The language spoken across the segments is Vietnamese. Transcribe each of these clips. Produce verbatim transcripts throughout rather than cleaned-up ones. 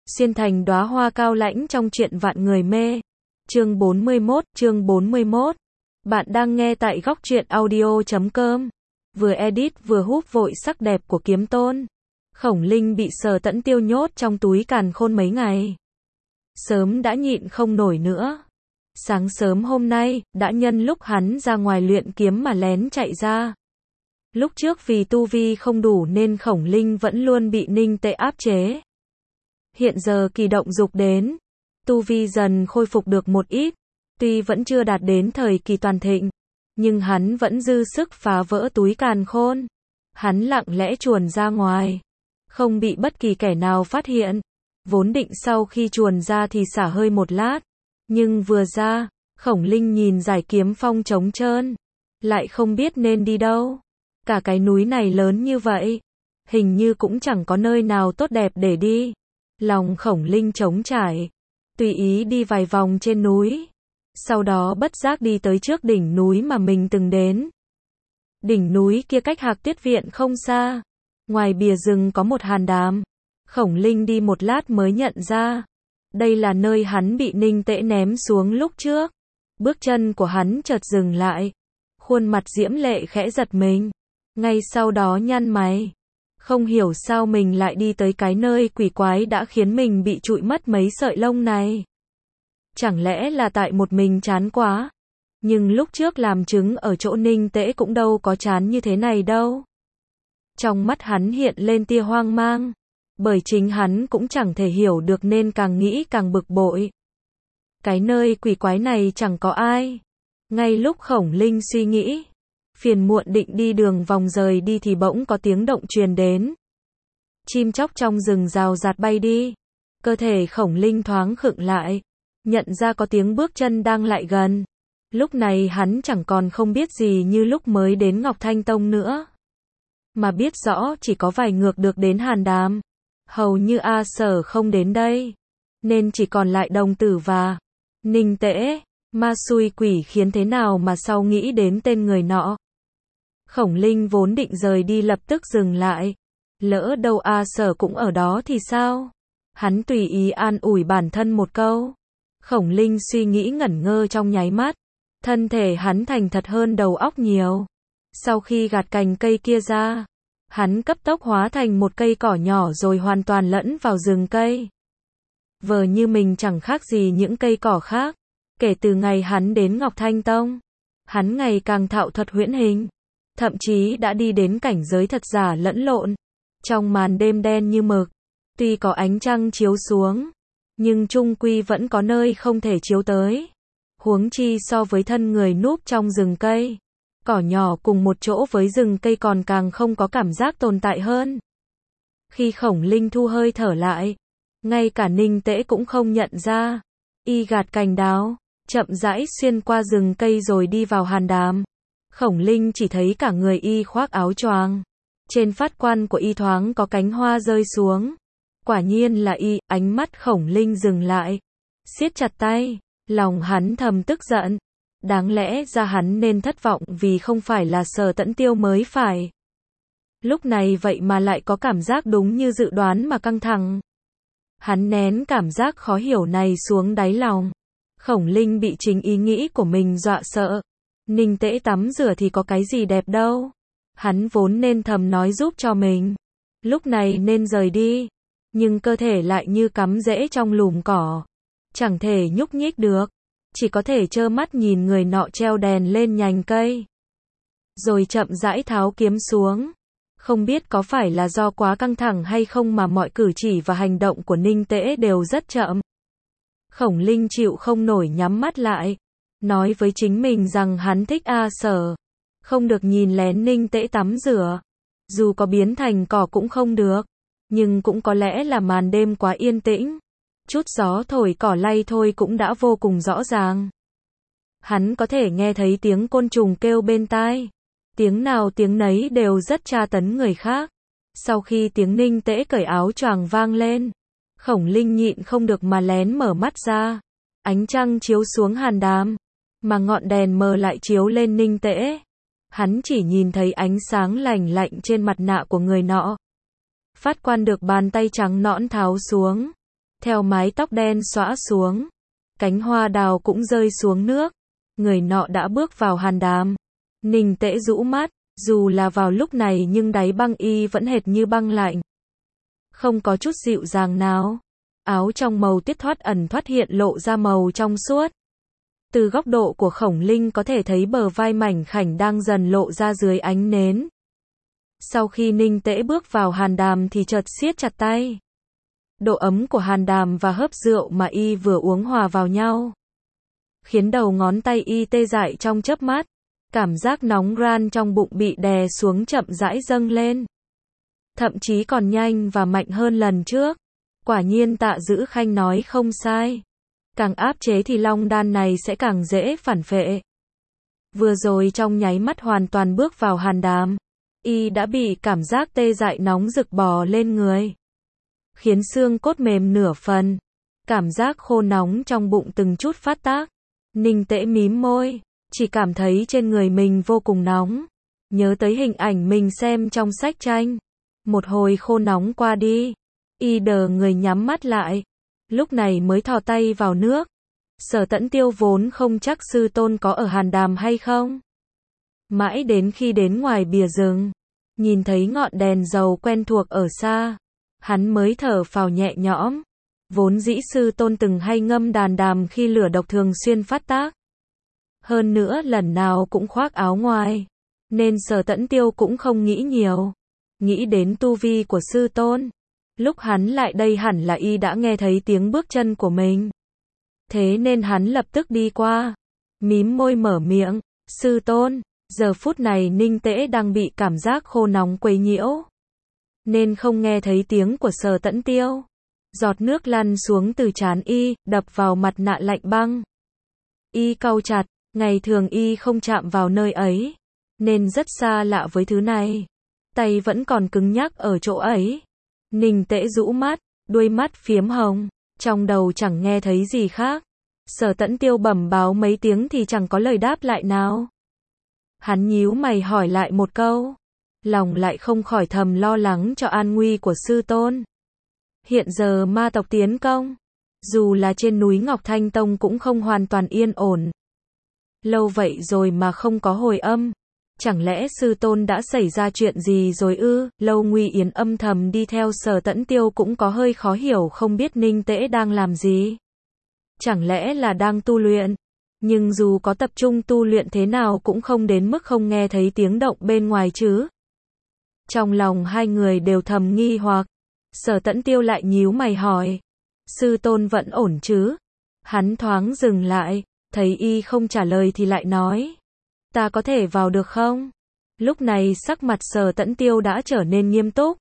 xuyên thành đóa hoa cao lãnh trong truyện vạn người mê. Chương bốn mươi mốt, chương bốn mươi mốt. Bạn đang nghe tại góc truyện audio chấm com. Vừa edit vừa húp vội sắc đẹp của Kiếm Tôn. Khổng Linh bị Sở Tẫn Tiêu nhốt trong túi càn khôn mấy ngày. Sớm đã nhịn không nổi nữa. Sáng sớm hôm nay, đã nhân lúc hắn ra ngoài luyện kiếm mà lén chạy ra. Lúc trước vì tu vi không đủ nên Khổng Linh vẫn luôn bị Ninh Tệ áp chế. Hiện giờ kỳ động dục đến, tu vi dần khôi phục được một ít, tuy vẫn chưa đạt đến thời kỳ toàn thịnh, nhưng hắn vẫn dư sức phá vỡ túi càn khôn. Hắn lặng lẽ chuồn ra ngoài, không bị bất kỳ kẻ nào phát hiện. Vốn định sau khi chuồn ra thì xả hơi một lát, nhưng vừa ra, Khổng Linh nhìn giải kiếm phong trống trơn, lại không biết nên đi đâu. Cả cái núi này lớn như vậy, hình như cũng chẳng có nơi nào tốt đẹp để đi. Lòng Khổng Linh trống trải, tùy ý đi vài vòng trên núi, sau đó bất giác đi tới trước đỉnh núi mà mình từng đến. Đỉnh núi kia cách Hạc Tuyết Viện không xa, ngoài bìa rừng có một hàn đàm. Khổng Linh đi một lát mới nhận ra, đây là nơi hắn bị Ninh Tễ ném xuống lúc trước. Bước chân của hắn chợt dừng lại, khuôn mặt diễm lệ khẽ giật mình, ngay sau đó nhăn mày. Không hiểu sao mình lại đi tới cái nơi quỷ quái đã khiến mình bị trụi mất mấy sợi lông này. Chẳng lẽ là tại một mình chán quá? Nhưng lúc trước làm chứng ở chỗ Ninh Tễ cũng đâu có chán như thế này đâu. Trong mắt hắn hiện lên tia hoang mang, bởi chính hắn cũng chẳng thể hiểu được nên càng nghĩ càng bực bội. Cái nơi quỷ quái này chẳng có ai. Ngay lúc Khổng Linh suy nghĩ, phiền muộn định đi đường vòng rời đi thì bỗng có tiếng động truyền đến. Chim chóc trong rừng rào rạt bay đi. Cơ thể Khổng Linh thoáng khựng lại, nhận ra có tiếng bước chân đang lại gần. Lúc này hắn chẳng còn không biết gì như lúc mới đến Ngọc Thanh Tông nữa, mà biết rõ chỉ có vài ngược được đến Hàn Đàm. Hầu như A Sở không đến đây, nên chỉ còn lại Đồng Tử và Ninh Tễ. Ma xui quỷ khiến thế nào mà sau nghĩ đến tên người nọ. Khổng Linh vốn định rời đi lập tức dừng lại. Lỡ đâu A Sở cũng ở đó thì sao? Hắn tùy ý an ủi bản thân một câu. Khổng Linh suy nghĩ ngẩn ngơ trong nháy mắt. Thân thể hắn thành thật hơn đầu óc nhiều. Sau khi gạt cành cây kia ra, hắn cấp tốc hóa thành một cây cỏ nhỏ rồi hoàn toàn lẫn vào rừng cây. Vờ như mình chẳng khác gì những cây cỏ khác. Kể từ ngày hắn đến Ngọc Thanh Tông, hắn ngày càng thạo thuật huyễn hình, thậm chí đã đi đến cảnh giới thật giả lẫn lộn. Trong màn đêm đen như mực, tuy có ánh trăng chiếu xuống, nhưng chung quy vẫn có nơi không thể chiếu tới. Huống chi so với thân người núp trong rừng cây, cỏ nhỏ cùng một chỗ với rừng cây còn càng không có cảm giác tồn tại hơn. Khi Khổng Linh thu hơi thở lại, ngay cả Ninh Tễ cũng không nhận ra. Y gạt cành đào, chậm rãi xuyên qua rừng cây rồi đi vào hàn đàm. Khổng Linh chỉ thấy cả người y khoác áo choàng, trên phát quan của y thoáng có cánh hoa rơi xuống. Quả nhiên là y. Ánh mắt Khổng Linh dừng lại, siết chặt tay, lòng hắn thầm tức giận. Đáng lẽ ra hắn nên thất vọng vì không phải là Sở Tẫn Tiêu mới phải. Lúc này vậy mà lại có cảm giác đúng như dự đoán mà căng thẳng. Hắn nén cảm giác khó hiểu này xuống đáy lòng. Khổng Linh bị chính ý nghĩ của mình dọa sợ. Ninh Tễ tắm rửa thì có cái gì đẹp đâu. Hắn vốn nên thầm nói giúp cho mình, lúc này nên rời đi. Nhưng cơ thể lại như cắm rễ trong lùm cỏ, chẳng thể nhúc nhích được. Chỉ có thể trơ mắt nhìn người nọ treo đèn lên nhành cây, rồi chậm rãi tháo kiếm xuống. Không biết có phải là do quá căng thẳng hay không mà mọi cử chỉ và hành động của Ninh Tễ đều rất chậm. Khổng Linh chịu không nổi nhắm mắt lại, nói với chính mình rằng hắn thích A Sở, không được nhìn lén Ninh Tễ tắm rửa. Dù có biến thành cỏ cũng không được, nhưng cũng có lẽ là màn đêm quá yên tĩnh. Chút gió thổi cỏ lay thôi cũng đã vô cùng rõ ràng. Hắn có thể nghe thấy tiếng côn trùng kêu bên tai. Tiếng nào tiếng nấy đều rất tra tấn người khác. Sau khi tiếng Ninh Tễ cởi áo choàng vang lên, Khổng Linh nhịn không được mà lén mở mắt ra. Ánh trăng chiếu xuống hàn đàm, mà ngọn đèn mờ lại chiếu lên Ninh Tễ. Hắn chỉ nhìn thấy ánh sáng lành lạnh trên mặt nạ của người nọ. Phát quan được bàn tay trắng nõn tháo xuống. theo mái tóc đen xõa xuống, cánh hoa đào cũng rơi xuống nước, người nọ đã bước vào hàn đàm. Ninh Tễ rũ mắt, dù là vào lúc này nhưng đáy băng y vẫn hệt như băng lạnh. Không có chút dịu dàng nào. Áo trong màu tuyết thoát ẩn thoát hiện lộ ra màu trong suốt. Từ góc độ của Khổng Linh có thể thấy bờ vai mảnh khảnh đang dần lộ ra dưới ánh nến. Sau khi Ninh Tễ bước vào hàn đàm thì chợt siết chặt tay. Độ ấm của hàn đàm và hớp rượu mà y vừa uống hòa vào nhau, khiến đầu ngón tay y tê dại trong chớp mắt. Cảm giác nóng ran trong bụng bị đè xuống chậm rãi dâng lên. Thậm chí còn nhanh và mạnh hơn lần trước. Quả nhiên Tạ Dữ Khanh nói không sai. Càng áp chế thì long đan này sẽ càng dễ phản phệ. Vừa rồi trong nháy mắt hoàn toàn bước vào hàn đàm, y đã bị cảm giác tê dại nóng rực bò lên người, khiến xương cốt mềm nửa phần. Cảm giác khô nóng trong bụng từng chút phát tác. Ninh Tễ mím môi, chỉ cảm thấy trên người mình vô cùng nóng. Nhớ tới hình ảnh mình xem trong sách tranh. Một hồi khô nóng qua đi, y đờ người nhắm mắt lại. Lúc này mới thò tay vào nước. Sở Tẫn Tiêu vốn không chắc sư tôn có ở hàn đàm hay không. Mãi đến khi đến ngoài bìa rừng, nhìn thấy ngọn đèn dầu quen thuộc ở xa, hắn mới thở phào nhẹ nhõm. Vốn dĩ sư tôn từng hay ngâm đàn đàm khi lửa độc thường xuyên phát tác. Hơn nữa lần nào cũng khoác áo ngoài, nên Sở Tẫn Tiêu cũng không nghĩ nhiều. Nghĩ đến tu vi của sư tôn, lúc hắn lại đây hẳn là y đã nghe thấy tiếng bước chân của mình. Thế nên hắn lập tức đi qua, mím môi mở miệng, sư tôn. Giờ phút này Ninh Tễ đang bị cảm giác khô nóng quấy nhiễu, nên không nghe thấy tiếng của Sở Tẫn Tiêu. Giọt nước lăn xuống từ trán y, đập vào mặt nạ lạnh băng. Y cau chặt, ngày thường y không chạm vào nơi ấy, nên rất xa lạ với thứ này. Tay vẫn còn cứng nhắc ở chỗ ấy. Ninh Tễ rũ mắt, đuôi mắt phiếm hồng, trong đầu chẳng nghe thấy gì khác. Sở Tẫn Tiêu bẩm báo mấy tiếng thì chẳng có lời đáp lại nào. Hắn nhíu mày hỏi lại một câu, lòng lại không khỏi thầm lo lắng cho an nguy của sư tôn. Hiện giờ ma tộc tiến công, dù là trên núi Ngọc Thanh Tông cũng không hoàn toàn yên ổn. Lâu vậy rồi mà không có hồi âm. Chẳng lẽ sư tôn đã xảy ra chuyện gì rồi ư? Lâu Nguy Yến âm thầm đi theo Sở Tẫn Tiêu cũng có hơi khó hiểu, không biết Ninh Tễ đang làm gì. Chẳng lẽ là đang tu luyện? Nhưng dù có tập trung tu luyện thế nào cũng không đến mức không nghe thấy tiếng động bên ngoài chứ. Trong lòng hai người đều thầm nghi hoặc. Sở Tẫn Tiêu lại nhíu mày hỏi, sư tôn vẫn ổn chứ? Hắn thoáng dừng lại, thấy y không trả lời thì lại nói, ta có thể vào được không? Lúc này sắc mặt Sở Tẫn Tiêu đã trở nên nghiêm túc.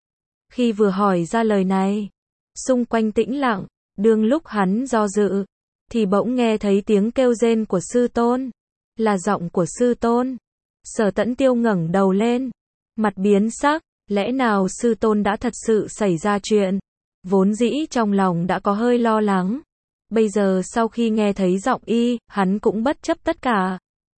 Khi vừa hỏi ra lời này, xung quanh tĩnh lặng. Đương lúc hắn do dự, thì bỗng nghe thấy tiếng kêu rên của sư tôn. Là giọng của sư tôn. Sở Tẫn Tiêu ngẩng đầu lên, mặt biến sắc. Lẽ nào sư tôn đã thật sự xảy ra chuyện? Vốn dĩ trong lòng đã có hơi lo lắng. Bây giờ sau khi nghe thấy giọng y, hắn cũng bất chấp tất cả.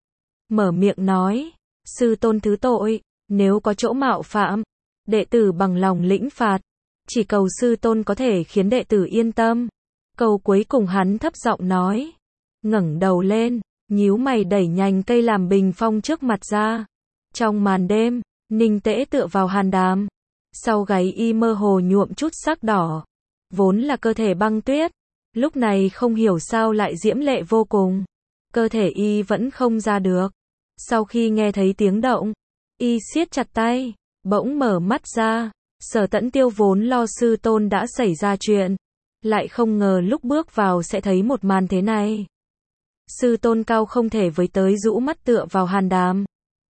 Mở miệng nói, sư tôn thứ tội, nếu có chỗ mạo phạm, đệ tử bằng lòng lĩnh phạt. Chỉ cầu sư tôn có thể khiến đệ tử yên tâm. Câu cuối cùng hắn thấp giọng nói. Ngẩng đầu lên, nhíu mày đẩy nhành cây làm bình phong trước mặt ra. Trong màn đêm, Ninh Tễ tựa vào hàn đàm. Sau gáy y mơ hồ nhuộm chút sắc đỏ. Vốn là cơ thể băng tuyết, lúc này không hiểu sao lại diễm lệ vô cùng. Cơ thể y vẫn không ra được. Sau khi nghe thấy tiếng động, y siết chặt tay, bỗng mở mắt ra. Sở Tẫn Tiêu vốn lo sư tôn đã xảy ra chuyện, lại không ngờ lúc bước vào sẽ thấy một màn thế này. Sư tôn cao không thể với tới rũ mắt tựa vào hàn đàm.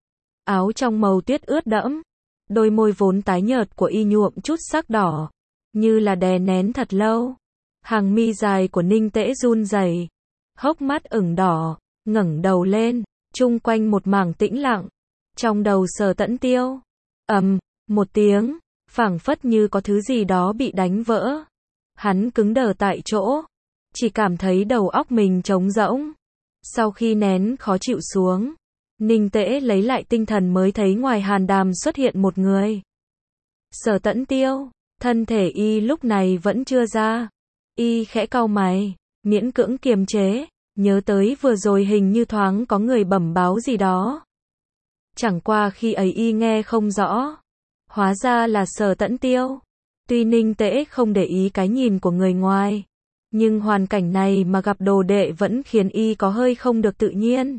Áo trong màu tuyết ướt đẫm, đôi môi vốn tái nhợt của y nhuộm chút sắc đỏ, như là đè nén thật lâu. Hàng mi dài của Ninh Tễ run rẩy, hốc mắt ửng đỏ, ngẩng đầu lên, chung quanh một mảng tĩnh lặng. Trong đầu Sở Tẫn Tiêu, ầm, một tiếng, phảng phất như có thứ gì đó bị đánh vỡ. Hắn cứng đờ tại chỗ, chỉ cảm thấy đầu óc mình trống rỗng. Sau khi nén khó chịu xuống, Ninh Tễ lấy lại tinh thần mới thấy ngoài hàn đàm xuất hiện một người. Sở Tẫn Tiêu, thân thể y lúc này vẫn chưa ra. Y khẽ cau mày, miễn cưỡng kiềm chế, nhớ tới vừa rồi hình như thoáng có người bẩm báo gì đó. Chẳng qua khi ấy y nghe không rõ. Hóa ra là Sở Tẫn Tiêu. Tuy Ninh Tễ không để ý cái nhìn của người ngoài, nhưng hoàn cảnh này mà gặp đồ đệ vẫn khiến y có hơi không được tự nhiên.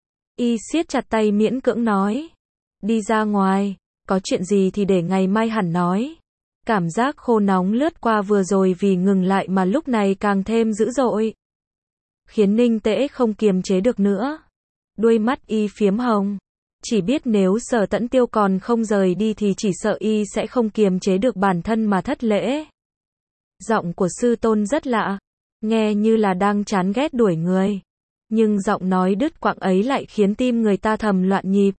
Y siết chặt tay miễn cưỡng nói. Đi ra ngoài, có chuyện gì thì để ngày mai hẳn nói. Cảm giác khô nóng lướt qua vừa rồi vì ngừng lại mà lúc này càng thêm dữ dội. Khiến Ninh Tễ không kiềm chế được nữa. Đuôi mắt y phiếm hồng. Chỉ biết nếu Sở Tẫn Tiêu còn không rời đi thì chỉ sợ y sẽ không kiềm chế được bản thân mà thất lễ. Giọng của sư tôn rất lạ. Nghe như là đang chán ghét đuổi người. Nhưng giọng nói đứt quãng ấy lại khiến tim người ta thầm loạn nhịp.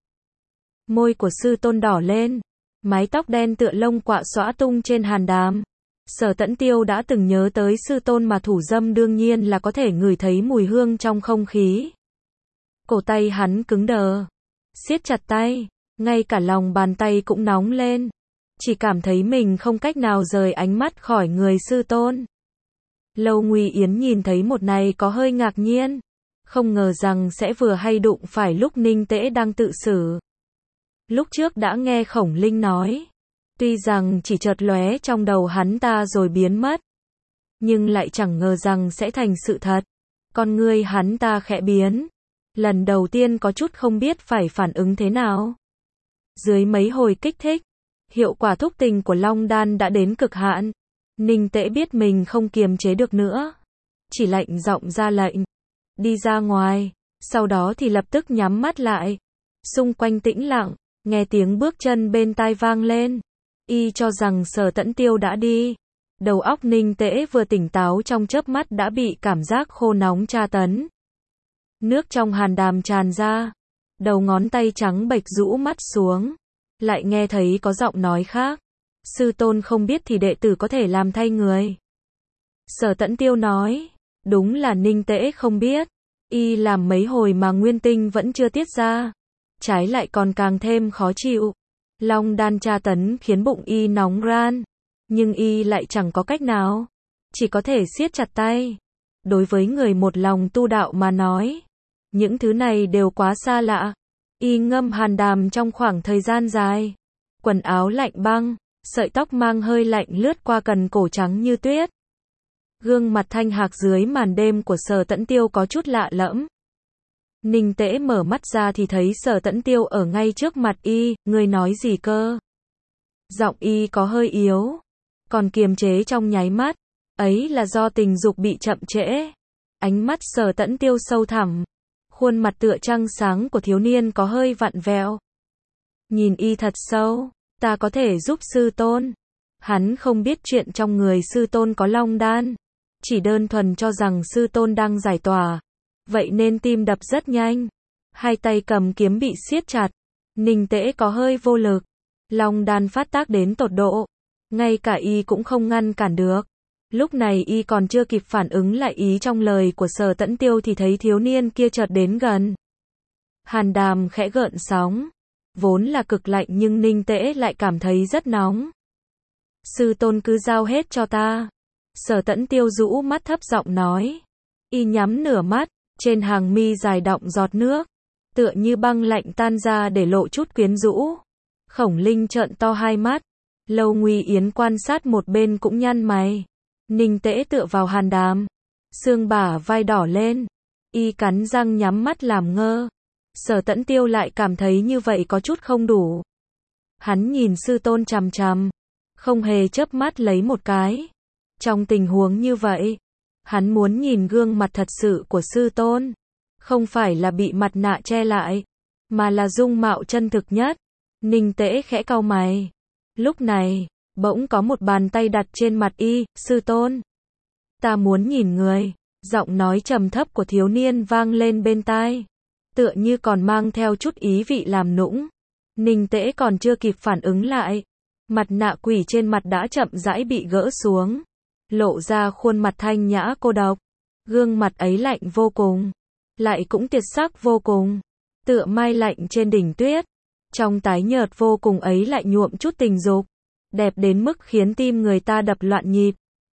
Môi của sư tôn đỏ lên. Mái tóc đen tựa lông quạ xõa tung trên hàn đàm. Sở Tẫn Tiêu đã từng nhớ tới sư tôn mà thủ dâm đương nhiên là có thể ngửi thấy mùi hương trong không khí. Cổ tay hắn cứng đờ. Siết chặt tay. Ngay cả lòng bàn tay cũng nóng lên. Chỉ cảm thấy mình không cách nào rời ánh mắt khỏi người sư tôn. Lâu Nguy Yến nhìn thấy một này có hơi ngạc nhiên. Không ngờ rằng sẽ vừa hay đụng phải lúc Ninh Tễ đang tự xử. Lúc trước đã nghe Khổng Linh nói. Tuy rằng chỉ chợt lóe trong đầu hắn ta rồi biến mất. Nhưng lại chẳng ngờ rằng sẽ thành sự thật. Con ngươi hắn ta khẽ biến. Lần đầu tiên có chút không biết phải phản ứng thế nào. Dưới mấy hồi kích thích, hiệu quả thúc tình của Long Đan đã đến cực hạn. Ninh Tễ biết mình không kiềm chế được nữa. Chỉ lạnh giọng ra lệnh. Đi ra ngoài. Sau đó thì lập tức nhắm mắt lại. Xung quanh tĩnh lặng. Nghe tiếng bước chân bên tai vang lên. Y cho rằng Sở Tẫn Tiêu đã đi. Đầu óc Ninh Tễ vừa tỉnh táo trong chớp mắt đã bị cảm giác khô nóng tra tấn. Nước trong hàn đàm tràn ra. Đầu ngón tay trắng bệch rũ mắt xuống. Lại nghe thấy có giọng nói khác. Sư tôn không biết thì đệ tử có thể làm thay người. Sở Tẫn Tiêu nói. Đúng là Ninh Tễ không biết. Y làm mấy hồi mà nguyên tinh vẫn chưa tiết ra. Trái lại còn càng thêm khó chịu. Long đan tra tấn khiến bụng y nóng ran. Nhưng y lại chẳng có cách nào. Chỉ có thể siết chặt tay. Đối với người một lòng tu đạo mà nói. Những thứ này đều quá xa lạ. Y ngâm hàn đàm trong khoảng thời gian dài. Quần áo lạnh băng. Sợi tóc mang hơi lạnh lướt qua cần cổ trắng như tuyết. Gương mặt thanh hạc dưới màn đêm của Sở Tẫn Tiêu có chút lạ lẫm. Ninh Tễ mở mắt ra thì thấy Sở Tẫn Tiêu ở ngay trước mặt y, người nói gì cơ? Giọng y có hơi yếu, còn kiềm chế trong nháy mắt, ấy là do tình dục bị chậm trễ. Ánh mắt Sở Tẫn Tiêu sâu thẳm, khuôn mặt tựa trăng sáng của thiếu niên có hơi vặn vẹo. Nhìn y thật sâu, ta có thể giúp sư tôn. Hắn không biết chuyện trong người sư tôn có long đan, chỉ đơn thuần cho rằng sư tôn đang giải tỏa. Vậy nên tim đập rất nhanh. Hai tay cầm kiếm bị siết chặt. Ninh Tễ có hơi vô lực. Long đan phát tác đến tột độ. Ngay cả y cũng không ngăn cản được. Lúc này y còn chưa kịp phản ứng lại ý trong lời của Sở Tẫn Tiêu thì thấy thiếu niên kia chợt đến gần. Hàn đàm khẽ gợn sóng. Vốn là cực lạnh nhưng Ninh Tễ lại cảm thấy rất nóng. Sư tôn cứ giao hết cho ta. Sở Tẫn Tiêu rũ mắt thấp giọng nói. Y nhắm nửa mắt. Trên hàng mi dài đọng giọt nước. Tựa như băng lạnh tan ra để lộ chút quyến rũ. Khổng Linh trợn to hai mắt. Lâu Nguy Yến quan sát một bên cũng nhăn mày. Ninh Tễ tựa vào hàn đàm. Xương bả vai đỏ lên. Y cắn răng nhắm mắt làm ngơ. Sở Tẫn Tiêu lại cảm thấy như vậy có chút không đủ. Hắn nhìn sư tôn chằm chằm. Không hề chớp mắt lấy một cái. Trong tình huống như vậy, hắn muốn nhìn gương mặt thật sự của sư tôn. Không phải là bị mặt nạ che lại, mà là dung mạo chân thực nhất. Ninh Tễ khẽ cau mày. Lúc này, bỗng có một bàn tay đặt trên mặt y, sư tôn. Ta muốn nhìn người. Giọng nói trầm thấp của thiếu niên vang lên bên tai. Tựa như còn mang theo chút ý vị làm nũng. Ninh Tễ còn chưa kịp phản ứng lại. Mặt nạ quỷ trên mặt đã chậm rãi bị gỡ xuống. Lộ ra khuôn mặt thanh nhã cô độc. Gương mặt ấy lạnh vô cùng. Lại cũng tiệt sắc vô cùng. Tựa mai lạnh trên đỉnh tuyết. Trong tái nhợt vô cùng ấy lại nhuộm chút tình dục. Đẹp đến mức khiến tim người ta đập loạn nhịp.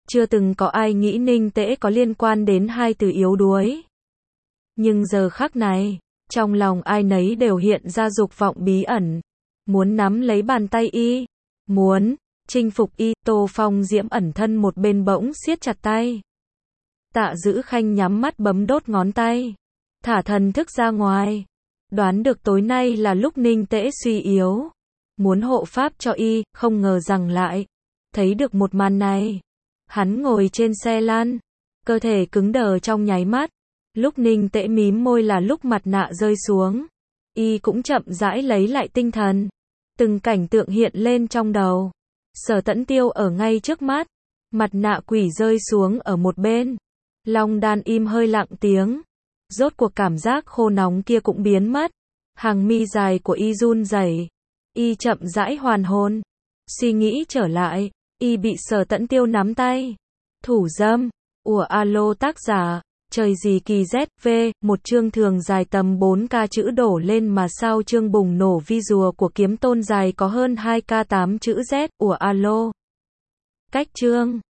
Chưa từng có ai nghĩ Ninh Tễ có liên quan đến hai từ yếu đuối. Nhưng giờ khắc này, trong lòng ai nấy đều hiện ra dục vọng bí ẩn. Muốn nắm lấy bàn tay y. Muốn chinh phục y. Tô Phong Diễm ẩn thân một bên bỗng siết chặt tay. Tạ Dữ Khanh nhắm mắt bấm đốt ngón tay. Thả thần thức ra ngoài. Đoán được tối nay là lúc Ninh Tễ suy yếu. Muốn hộ pháp cho y, không ngờ rằng lại. Thấy được một màn này. Hắn ngồi trên xe lăn. Cơ thể cứng đờ trong nháy mắt. Lúc Ninh Tễ mím môi là lúc mặt nạ rơi xuống. Y cũng chậm rãi lấy lại tinh thần. Từng cảnh tượng hiện lên trong đầu. Sở Tẫn Tiêu ở ngay trước mắt. Mặt nạ quỷ rơi xuống ở một bên. Long đan im hơi lặng tiếng. Rốt cuộc cảm giác khô nóng kia cũng biến mất. Hàng mi dài của y run rẩy. Y chậm rãi hoàn hồn. Suy nghĩ trở lại. Y bị Sở Tẫn Tiêu nắm tay. Thủ dâm. Ủa alo tác giả. Trời gì kỳ Z V. Một chương thường dài tầm bốn ca chữ đổ lên mà sao chương bùng nổ vi rùa của kiếm tôn dài có hơn hai ca tám chữ Z. Ủa alo. Cách chương.